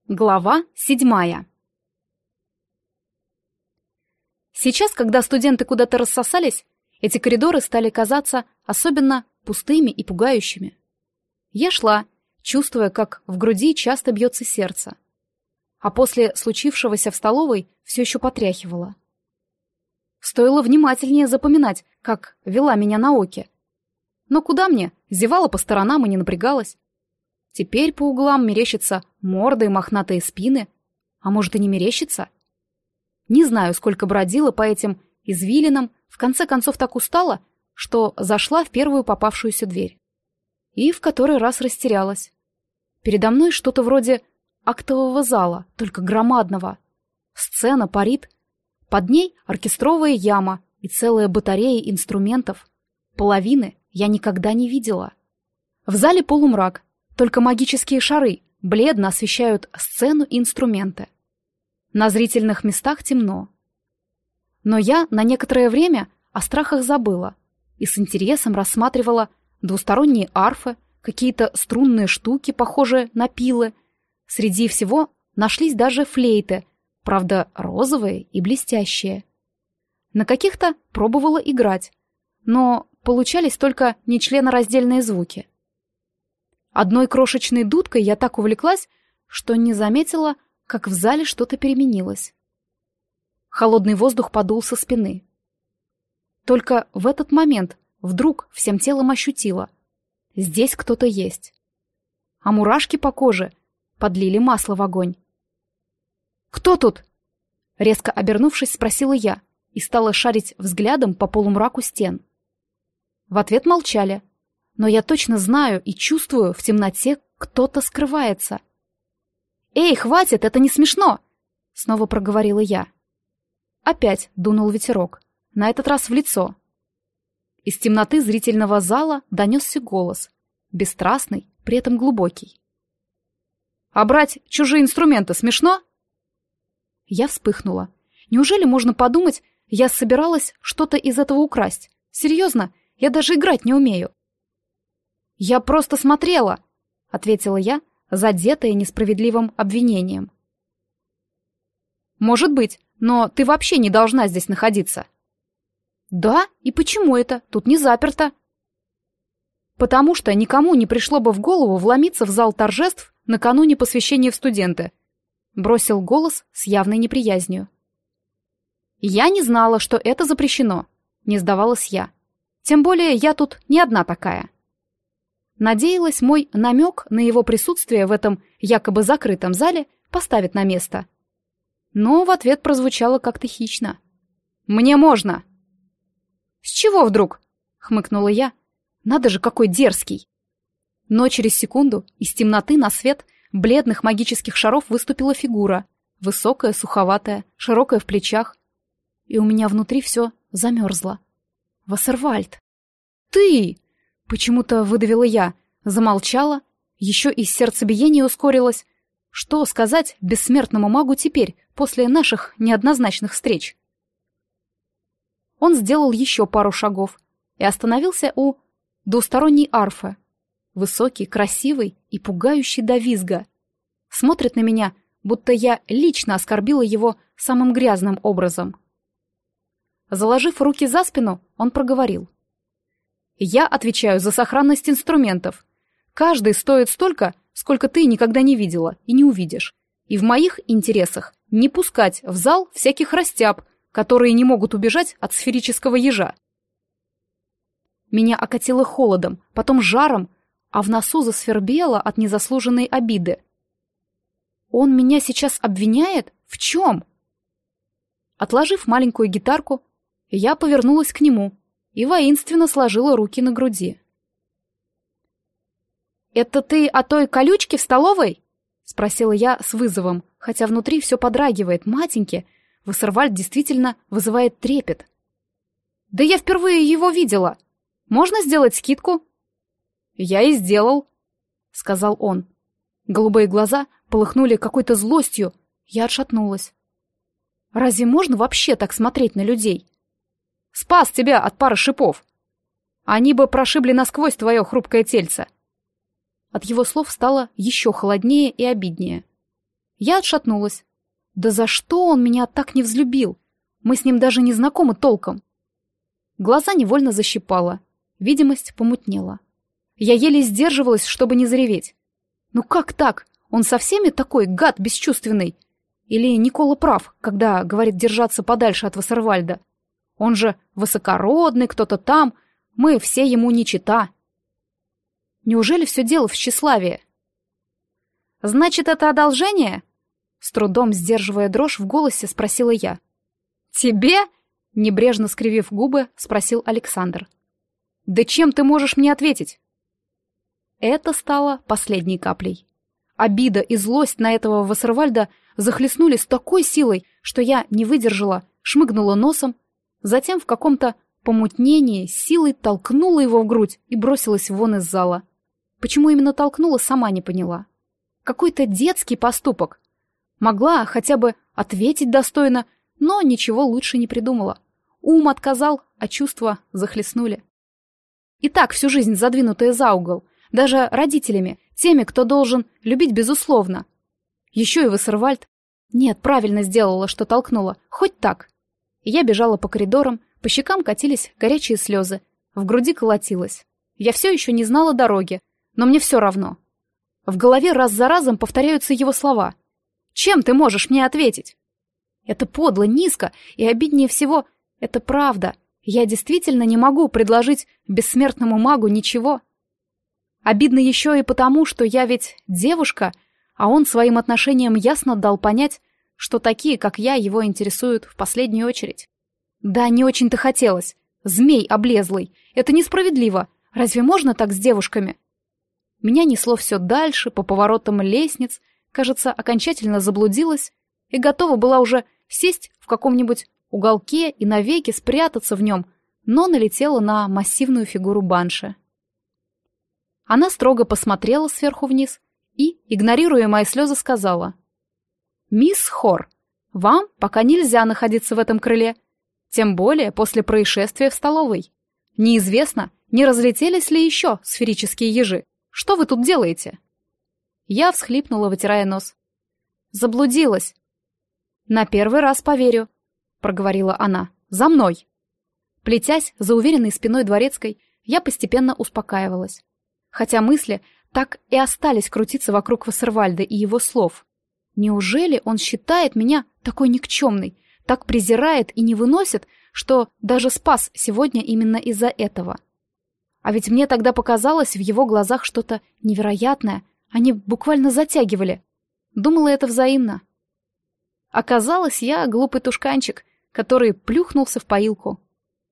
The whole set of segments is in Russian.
Глава 7. Сейчас, когда студенты куда-то рассосались, эти коридоры стали казаться особенно пустыми и пугающими. Я шла, чувствуя, как в груди часто бьется сердце. А после случившегося в столовой все еще потряхивало. Стоило внимательнее запоминать, как вела меня Наоки. Но куда мне? Зевала по сторонам и не напрягалась. Теперь по углам мерещатся морды и мохнатые спины. А может, и не мерещится? Не знаю, сколько бродила по этим извилинам, в конце концов так устала, что зашла в первую попавшуюся дверь. И в который раз растерялась. Передо мной что-то вроде актового зала, только громадного. Сцена парит. Под ней оркестровая яма и целая батарея инструментов. Половины я никогда не видела. В зале полумрак. Только магические шары бледно освещают сцену и инструменты. На зрительных местах темно. Но я на некоторое время о страхах забыла и с интересом рассматривала двусторонние арфы, какие-то струнные штуки, похожие на пилы. Среди всего нашлись даже флейты, правда, розовые и блестящие. На каких-то пробовала играть, но получались только нечленораздельные звуки. Одной крошечной дудкой я так увлеклась, что не заметила, как в зале что-то переменилось. Холодный воздух подул со спины. Только в этот момент вдруг всем телом ощутила: здесь кто-то есть. А мурашки по коже подлили масло в огонь. «Кто тут?» Резко обернувшись, спросила я и стала шарить взглядом по полумраку стен. В ответ молчали. Но я точно знаю и чувствую, в темноте кто-то скрывается. «Эй, хватит, это не смешно!» — снова проговорила я. Опять дунул ветерок, на этот раз в лицо. Из темноты зрительного зала донесся голос, бесстрастный, при этом глубокий. «А брать чужие инструменты смешно?» Я вспыхнула. Неужели можно подумать, я собиралась что-то из этого украсть? Серьезно, я даже играть не умею. «Я просто смотрела», — ответила я, задетая несправедливым обвинением. «Может быть, но ты вообще не должна здесь находиться». «Да? И почему это? Тут не заперто». «Потому что никому не пришло бы в голову вломиться в зал торжеств накануне посвящения в студенты», — бросил голос с явной неприязнью. «Я не знала, что это запрещено», — не сдавалась я. «Тем более я тут не одна такая». Надеялась, мой намек на его присутствие в этом якобы закрытом зале поставит на место. Но в ответ прозвучало как-то хищно. «Мне можно!» «С чего вдруг?» — хмыкнула я. «Надо же, какой дерзкий!» Но через секунду из темноты на свет бледных магических шаров выступила фигура. Высокая, суховатая, широкая в плечах. И у меня внутри все замерзло. «Вассервальд!» «Ты!» Почему-то выдавила я, замолчала, еще и сердцебиение ускорилось. Что сказать бессмертному магу теперь, после наших неоднозначных встреч? Он сделал еще пару шагов и остановился у двусторонней арфы. Высокий, красивый и пугающий до визга. Смотрит на меня, будто я лично оскорбила его самым грязным образом. Заложив руки за спину, он проговорил. «Я отвечаю за сохранность инструментов. Каждый стоит столько, сколько ты никогда не видела и не увидишь. И в моих интересах не пускать в зал всяких растяб, которые не могут убежать от сферического ежа». Меня окатило холодом, потом жаром, а в носу засвербело от незаслуженной обиды. «Он меня сейчас обвиняет? В чем?» Отложив маленькую гитарку, я повернулась к нему и воинственно сложила руки на груди. «Это ты о той колючке в столовой?» — спросила я с вызовом, хотя внутри все подрагивает, матеньки. Вассервальд действительно вызывает трепет. «Да я впервые его видела. Можно сделать скидку?» «Я и сделал», — сказал он. Голубые глаза полыхнули какой-то злостью. Я отшатнулась. «Разве можно вообще так смотреть на людей? Спас тебя от пары шипов. Они бы прошибли насквозь твое хрупкое тельце». От его слов стало еще холоднее и обиднее. Я отшатнулась. Да за что он меня так не взлюбил? Мы с ним даже не знакомы толком. Глаза невольно защипало, видимость помутнела. Я еле сдерживалась, чтобы не зареветь. Ну как так? Он со всеми такой гад бесчувственный? Или Никола прав, когда говорит держаться подальше от Вассервальда? Он же высокородный, кто-то там, мы все ему не чета. Неужели все дело в тщеславии? «Значит, это одолжение?» С трудом сдерживая дрожь в голосе, спросила я. «Тебе?» — небрежно скривив губы, спросил Александр. «Да чем ты можешь мне ответить?» Это стало последней каплей. Обида и злость на этого Вассервальда захлестнули с такой силой, что я не выдержала, шмыгнула носом, затем в каком-то помутнении с силой толкнула его в грудь и бросилась вон из зала. Почему именно толкнула, сама не поняла. Какой-то детский поступок. Могла хотя бы ответить достойно, но ничего лучше не придумала. Ум отказал, а чувства захлестнули. И так всю жизнь задвинутая за угол, даже родителями, теми, кто должен любить безусловно. Еще и Вассервальд. Нет, правильно сделала, что толкнула, хоть так. Я бежала по коридорам, по щекам катились горячие слезы, в груди колотилось. Я все еще не знала дороги, но мне все равно. В голове раз за разом повторяются его слова. «Чем ты можешь мне ответить?» Это подло, низко, и обиднее всего — это правда. Я действительно не могу предложить бессмертному магу ничего. Обидно еще и потому, что я ведь девушка, а он своим отношением ясно дал понять, что такие, как я, его интересуют в последнюю очередь. Да, не очень-то хотелось. Змей облезлый. Это несправедливо. Разве можно так с девушками? Меня несло все дальше, по поворотам лестниц, кажется, окончательно заблудилась и готова была уже сесть в каком-нибудь уголке и навеки спрятаться в нем, но налетела на массивную фигуру банши. Она строго посмотрела сверху вниз и, игнорируя мои слезы, сказала: «Мисс Хор, вам пока нельзя находиться в этом крыле, тем более после происшествия в столовой. Неизвестно, не разлетелись ли еще сферические ежи. Что вы тут делаете?» Я всхлипнула, вытирая нос. «Заблудилась». «На первый раз поверю», — проговорила она. «За мной». Плетясь за уверенной спиной дворецкой, я постепенно успокаивалась. Хотя мысли так и остались крутиться вокруг Вассервальда и его слов. Неужели он считает меня такой никчемной, так презирает и не выносит, что даже спас сегодня именно из-за этого? А ведь мне тогда показалось в его глазах что-то невероятное, они буквально затягивали. Думала, это взаимно. Оказалось, я глупый тушканчик, который плюхнулся в поилку.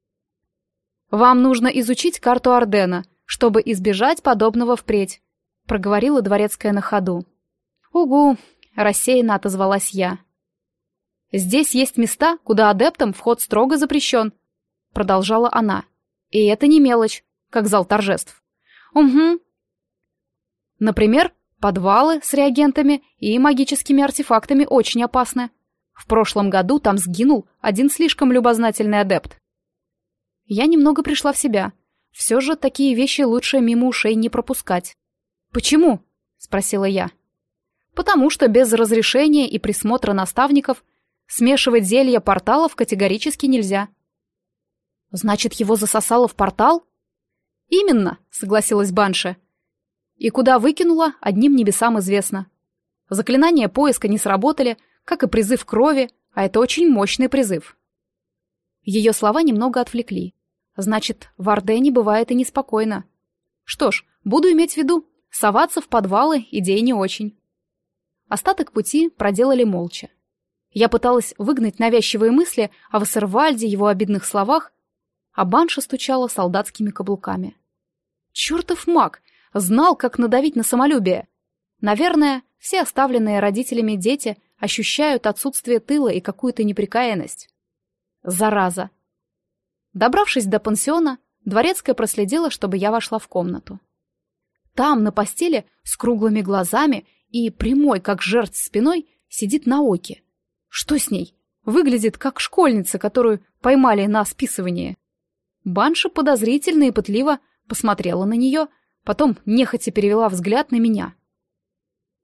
«Вам нужно изучить карту Ордена, чтобы избежать подобного впредь», — проговорила дворецкая на ходу. «Угу», — рассеянно отозвалась я. «Здесь есть места, куда адептам вход строго запрещен», — продолжала она. «И это не мелочь, как зал торжеств». «Угу». «Например, подвалы с реагентами и магическими артефактами очень опасны. В прошлом году там сгинул один слишком любознательный адепт». Я немного пришла в себя. Все же такие вещи лучше мимо ушей не пропускать. «Почему?» — спросила я. «Потому что без разрешения и присмотра наставников смешивать зелья порталов категорически нельзя». «Значит, его засосало в портал?» «Именно», — согласилась банша. «И куда выкинула, одним небесам известно. Заклинания поиска не сработали, как и призыв крови, а это очень мощный призыв». Ее слова немного отвлекли. Значит, в Ордене бывает и неспокойно. Что ж, буду иметь в виду, соваться в подвалы идея не очень. Остаток пути проделали молча. Я пыталась выгнать навязчивые мысли о Вассервальде, его обидных словах, а банша стучала солдатскими каблуками. Чертов маг! Знал, как надавить на самолюбие. Наверное, все оставленные родителями дети ощущают отсутствие тыла и какую-то неприкаянность. Зараза! Добравшись до пансиона, дворецкая проследила, чтобы я вошла в комнату. Там, на постели, с круглыми глазами и прямой, как жерть спиной, сидит Наоки. Что с ней? Выглядит, как школьница, которую поймали на списывании. Банша подозрительно и пытливо посмотрела на нее, потом нехотя перевела взгляд на меня.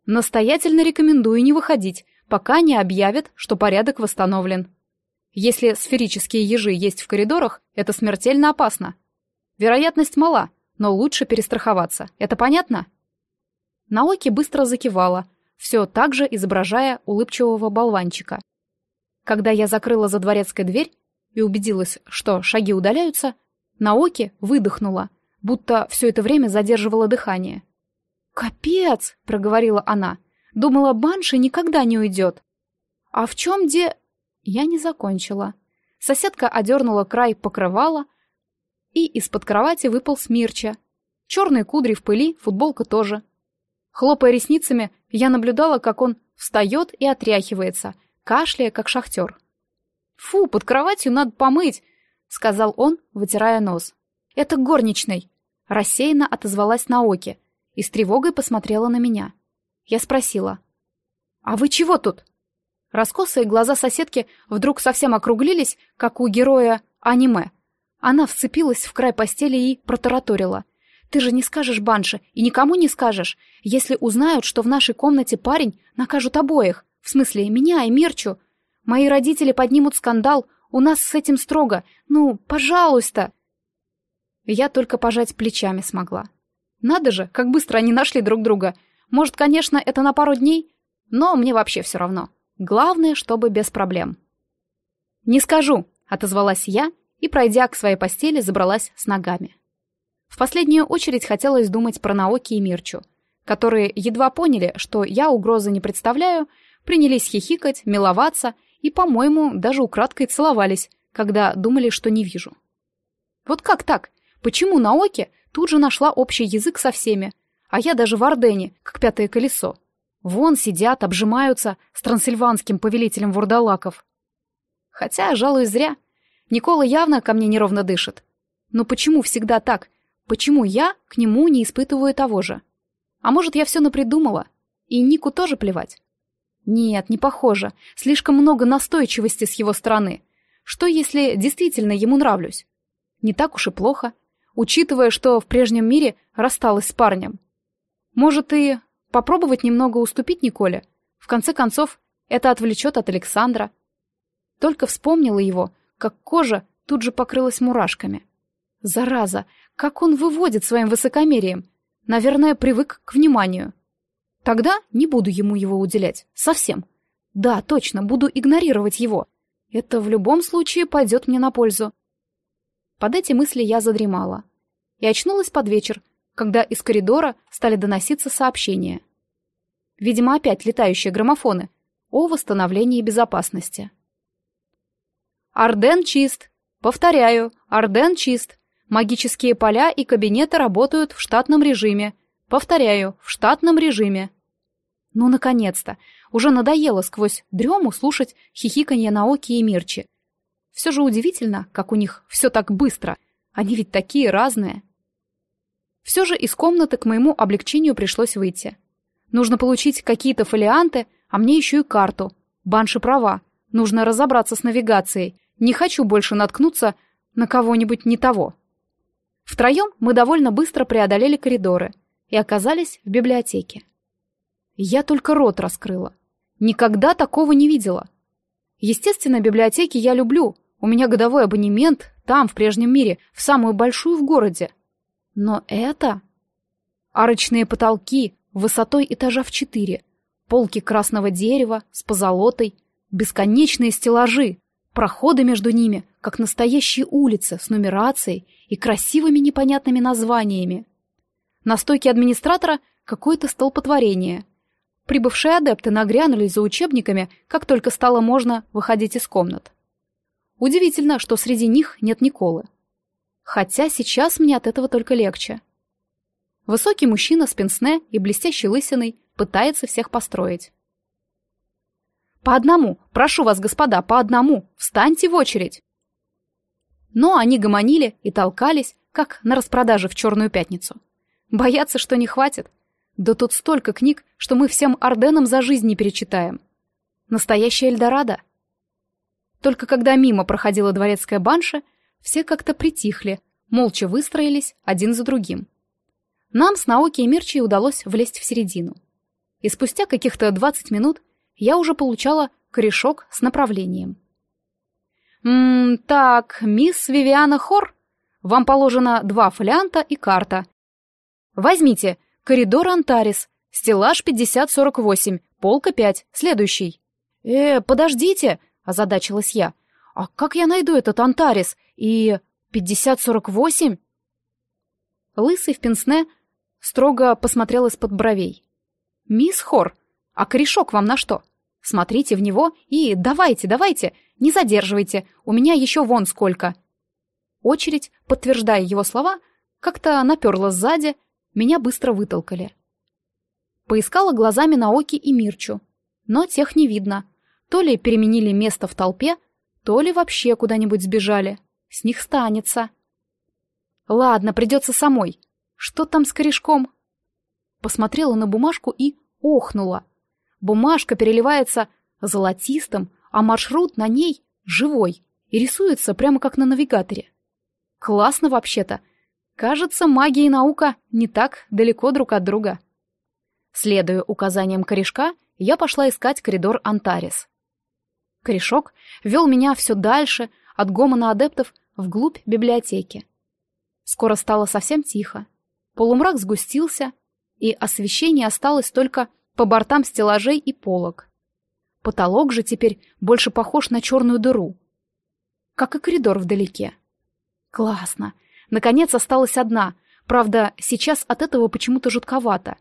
Настоятельно рекомендую не выходить, пока не объявят, что порядок восстановлен. Если сферические ежи есть в коридорах, это смертельно опасно. Вероятность мала, но лучше перестраховаться. Это понятно?» Наоки быстро закивала, все так же изображая улыбчивого болванчика. Когда я закрыла за дворецкой дверь и убедилась, что шаги удаляются, Наоки выдохнула, будто все это время задерживала дыхание. «Капец!» — проговорила она. «Думала, банши никогда не уйдет». «А в чем Я не закончила. Соседка одернула край покрывала, и из-под кровати выполз Мирча. Черные кудри в пыли, футболка тоже. Хлопая ресницами, я наблюдала, как он встает и отряхивается, кашляя, как шахтер. «Фу, под кроватью надо помыть», — сказал он, вытирая нос. «Это горничной», — рассеянно отозвалась Наоки и с тревогой посмотрела на меня. Я спросила: «А вы чего тут?» Раскосые глаза соседки вдруг совсем округлились, как у героя аниме. Она вцепилась в край постели и протараторила: «Ты же не скажешь банше и никому не скажешь. Если узнают, что в нашей комнате парень, накажут обоих. В смысле, меня и Мирчу. Мои родители поднимут скандал, у нас с этим строго. Ну, пожалуйста!» Я только пожать плечами смогла. Надо же, как быстро они нашли друг друга. Может, конечно, это на пару дней, но мне вообще все равно. Главное, чтобы без проблем. «Не скажу», — отозвалась я и, пройдя к своей постели, забралась с ногами. В последнюю очередь хотелось думать про Наоки и Мирчу, которые едва поняли, что я угрозы не представляю, принялись хихикать, миловаться и, по-моему, даже украдкой целовались, когда думали, что не вижу. Вот как так? Почему Наоки тут же нашла общий язык со всеми, а я даже в Ордене, как пятое колесо? Вон сидят, обжимаются с трансильванским повелителем вурдалаков. Хотя, жалуюсь зря. Никола явно ко мне неровно дышит. Но почему всегда так? Почему я к нему не испытываю того же? А может, я все напридумала? И Нику тоже плевать? Нет, не похоже. Слишком много настойчивости с его стороны. Что, если действительно ему нравлюсь? Не так уж и плохо, учитывая, что в прежнем мире рассталась с парнем. Может, и попробовать немного уступить Николе? В конце концов, это отвлечет от Александра. Только вспомнила его, как кожа тут же покрылась мурашками. Зараза, как он выводит своим высокомерием. Наверное, привык к вниманию. Тогда не буду ему его уделять. Совсем. Да, точно, буду игнорировать его. Это в любом случае пойдет мне на пользу. Под эти мысли я задремала. И очнулась под вечер, когда из коридора стали доноситься сообщения. Видимо, опять летающие граммофоны о восстановлении безопасности. «Орден чист. Повторяю, Орден чист. Магические поля и кабинеты работают в штатном режиме. Повторяю, в штатном режиме». Ну, наконец-то! Уже надоело сквозь дрему слушать хихиканье Наоки и Мирчи. Все же удивительно, как у них все так быстро. Они ведь такие разные. Все же из комнаты к моему облегчению пришлось выйти. Нужно получить какие-то фолианты, а мне еще и карту. Банши права. Нужно разобраться с навигацией. Не хочу больше наткнуться на кого-нибудь не того. Втроем мы довольно быстро преодолели коридоры и оказались в библиотеке. Я только рот раскрыла. Никогда такого не видела. Естественно, библиотеки я люблю. У меня годовой абонемент там, в прежнем мире, в самую большую в городе. Но это... Арочные потолки высотой этажа в 4, полки красного дерева с позолотой, бесконечные стеллажи, проходы между ними, как настоящие улицы с нумерацией и красивыми непонятными названиями. На стойке администратора какое-то столпотворение. Прибывшие адепты нагрянули за учебниками, как только стало можно выходить из комнат. Удивительно, что среди них нет Николы. Хотя сейчас мне от этого только легче. Высокий мужчина с пенсне и блестящей лысиной пытается всех построить. «По одному! Прошу вас, господа, по одному! Встаньте в очередь!» Но они гомонили и толкались, как на распродаже в Черную пятницу. Боятся, что не хватит. Да тут столько книг, что мы всем Орденам за жизнь не перечитаем. Настоящая Эльдорадо. Только когда мимо проходила дворецкая банша, все как-то притихли, молча выстроились один за другим. Нам с Наоки и Мирчей удалось влезть в середину. и спустя каких-то 20 минут я уже получала корешок с направлением. Так, мисс Вивиана Хор, вам положено 2 фолианта и карта. Возьмите, коридор Антарис, стеллаж 5048, полка 5, следующий. Подождите, озадачилась я. А как я найду этот Антарис и 5048? Лысый в пенсне строго посмотрел из-под бровей. «Мисс Хор, а корешок вам на что? Смотрите в него и давайте, не задерживайте, у меня еще вон сколько». Очередь, подтверждая его слова, как-то наперла сзади, меня быстро вытолкали. Поискала глазами Наоки и Мирчу, но тех не видно. То ли переменили место в толпе, то ли вообще куда-нибудь сбежали. С них станется. Ладно, придется самой. Что там с корешком? Посмотрела на бумажку и охнула. Бумажка переливается золотистым, а маршрут на ней живой и рисуется прямо как на навигаторе. Классно вообще-то. Кажется, магия и наука не так далеко друг от друга. Следуя указаниям корешка, я пошла искать коридор Антарис. Корешок вел меня все дальше от гомона адептов вглубь библиотеки. Скоро стало совсем тихо. Полумрак сгустился, и освещение осталось только по бортам стеллажей и полок. Потолок же теперь больше похож на черную дыру, как и коридор вдалеке. Классно. Наконец осталась одна, правда, сейчас от этого почему-то жутковато.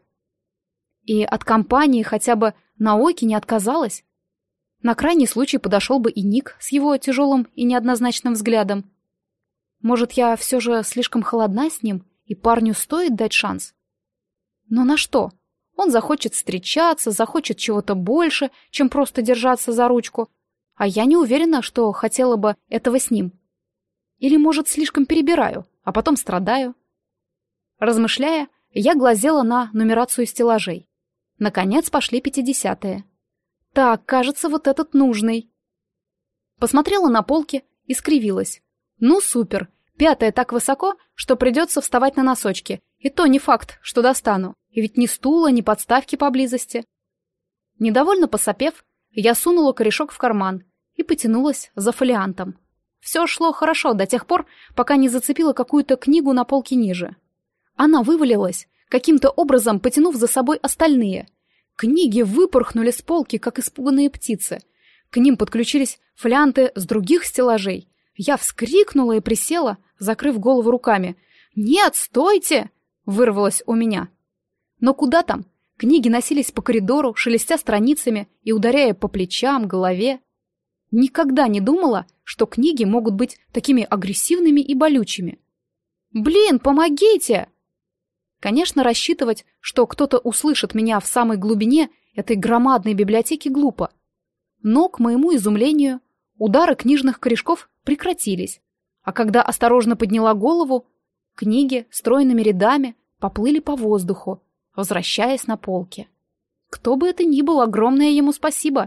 И от компании хотя бы Наоки не отказалась. На крайний случай подошел бы и Ник с его тяжелым и неоднозначным взглядом. Может, я все же слишком холодна с ним, и парню стоит дать шанс? Но на что? Он захочет встречаться, захочет чего-то больше, чем просто держаться за ручку, а я не уверена, что хотела бы этого с ним. Или, может, слишком перебираю, а потом страдаю. Размышляя, я глазела на нумерацию стеллажей. Наконец пошли 50-е. Так, кажется, вот этот нужный. Посмотрела на полки и скривилась. Ну, супер. 5-е так высоко, что придется вставать на носочки. И то не факт, что достану. И ведь ни стула, ни подставки поблизости. Недовольно посопев, я сунула корешок в карман и потянулась за фолиантом. Все шло хорошо до тех пор, пока не зацепила какую-то книгу на полке ниже. Она вывалилась, каким-то образом потянув за собой остальные. Книги выпорхнули с полки, как испуганные птицы. К ним подключились фолианты с других стеллажей. Я вскрикнула и присела, закрыв голову руками. «Нет, стойте!» — вырвалось у меня. Но куда там? Книги носились по коридору, шелестя страницами и ударяя по плечам, голове. Никогда не думала, что книги могут быть такими агрессивными и болючими. «Блин, помогите!» Конечно, рассчитывать, что кто-то услышит меня в самой глубине этой громадной библиотеки, глупо. Но, к моему изумлению, удары книжных корешков прекратились, а когда осторожно подняла голову, книги стройными рядами поплыли по воздуху, возвращаясь на полки. Кто бы это ни был, огромное ему спасибо.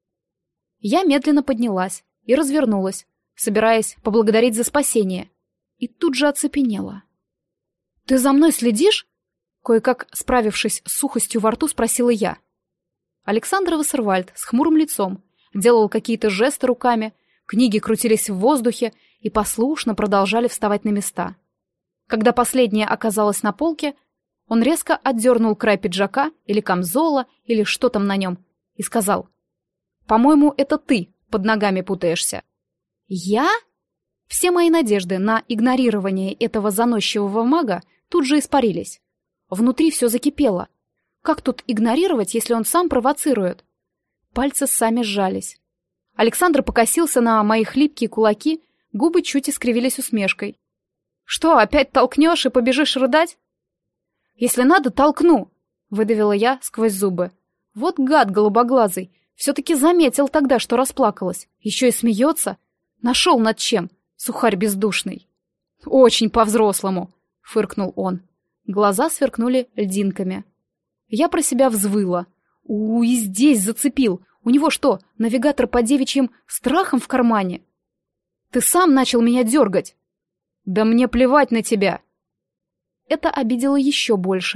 Я медленно поднялась и развернулась, собираясь поблагодарить за спасение, и тут же оцепенела. «Ты за мной следишь?» Кое-как справившись с сухостью во рту, спросила я. Александр Вассервальд с хмурым лицом делал какие-то жесты руками, книги крутились в воздухе и послушно продолжали вставать на места. Когда последняя оказалась на полке, он резко отдернул край пиджака или камзола, или что там на нем, и сказал: «По-моему, это ты под ногами путаешься». «Я?» Все мои надежды на игнорирование этого заносчивого мага тут же испарились. Внутри все закипело. Как тут игнорировать, если он сам провоцирует? Пальцы сами сжались. Александр покосился на мои хлипкие кулаки, губы чуть искривились усмешкой. «Что, опять толкнешь и побежишь рыдать?» «Если надо, толкну», — выдавила я сквозь зубы. «Вот гад голубоглазый, все-таки заметил тогда, что расплакалась. Еще и смеется. Нашел над чем, сухарь бездушный». «Очень по-взрослому», — фыркнул он. Глаза сверкнули льдинками. Я про себя взвыла. И здесь зацепил. У него что, навигатор по девичьим страхам в кармане? Ты сам начал меня дергать. Да мне плевать на тебя. Это обидело еще больше.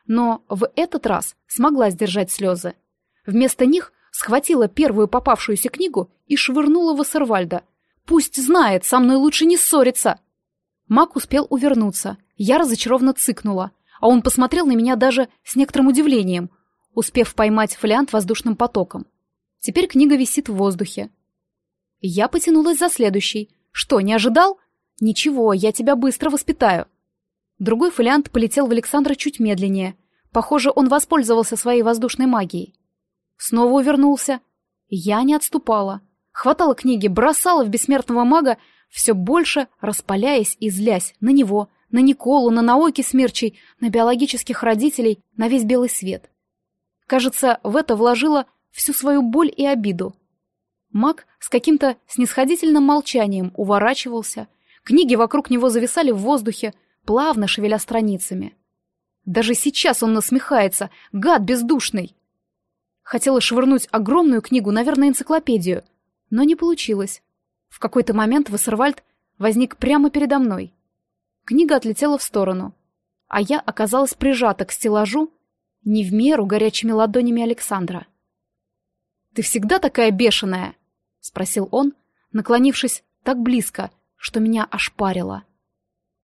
но в этот раз смогла сдержать слезы. Вместо них схватила первую попавшуюся книгу и швырнула в Эссервальда. «Пусть знает, со мной лучше не ссориться!» Маг успел увернуться, я разочарованно цыкнула, а он посмотрел на меня даже с некоторым удивлением, успев поймать фолиант воздушным потоком. Теперь книга висит в воздухе. Я потянулась за следующей. «Что, не ожидал?» «Ничего, я тебя быстро воспитаю». Другой фолиант полетел в Александра чуть медленнее. Похоже, он воспользовался своей воздушной магией. Снова увернулся. Я не отступала. Хватала книги, бросала в бессмертного мага, все больше распаляясь и злясь на него, на Николу, на Наоки Смерчей, на биологических родителей, на весь белый свет. Кажется, в это вложила всю свою боль и обиду. Маг с каким-то снисходительным молчанием уворачивался. Книги вокруг него зависали в воздухе, плавно шевеля страницами. Даже сейчас он насмехается, гад бездушный. Хотела швырнуть огромную книгу, наверное, энциклопедию, но не получилось. В какой-то момент Эссервальд возник прямо передо мной. Книга отлетела в сторону, а я оказалась прижата к стеллажу не в меру горячими ладонями Александра. «Ты всегда такая бешеная?» — спросил он, наклонившись так близко, что меня ошпарило.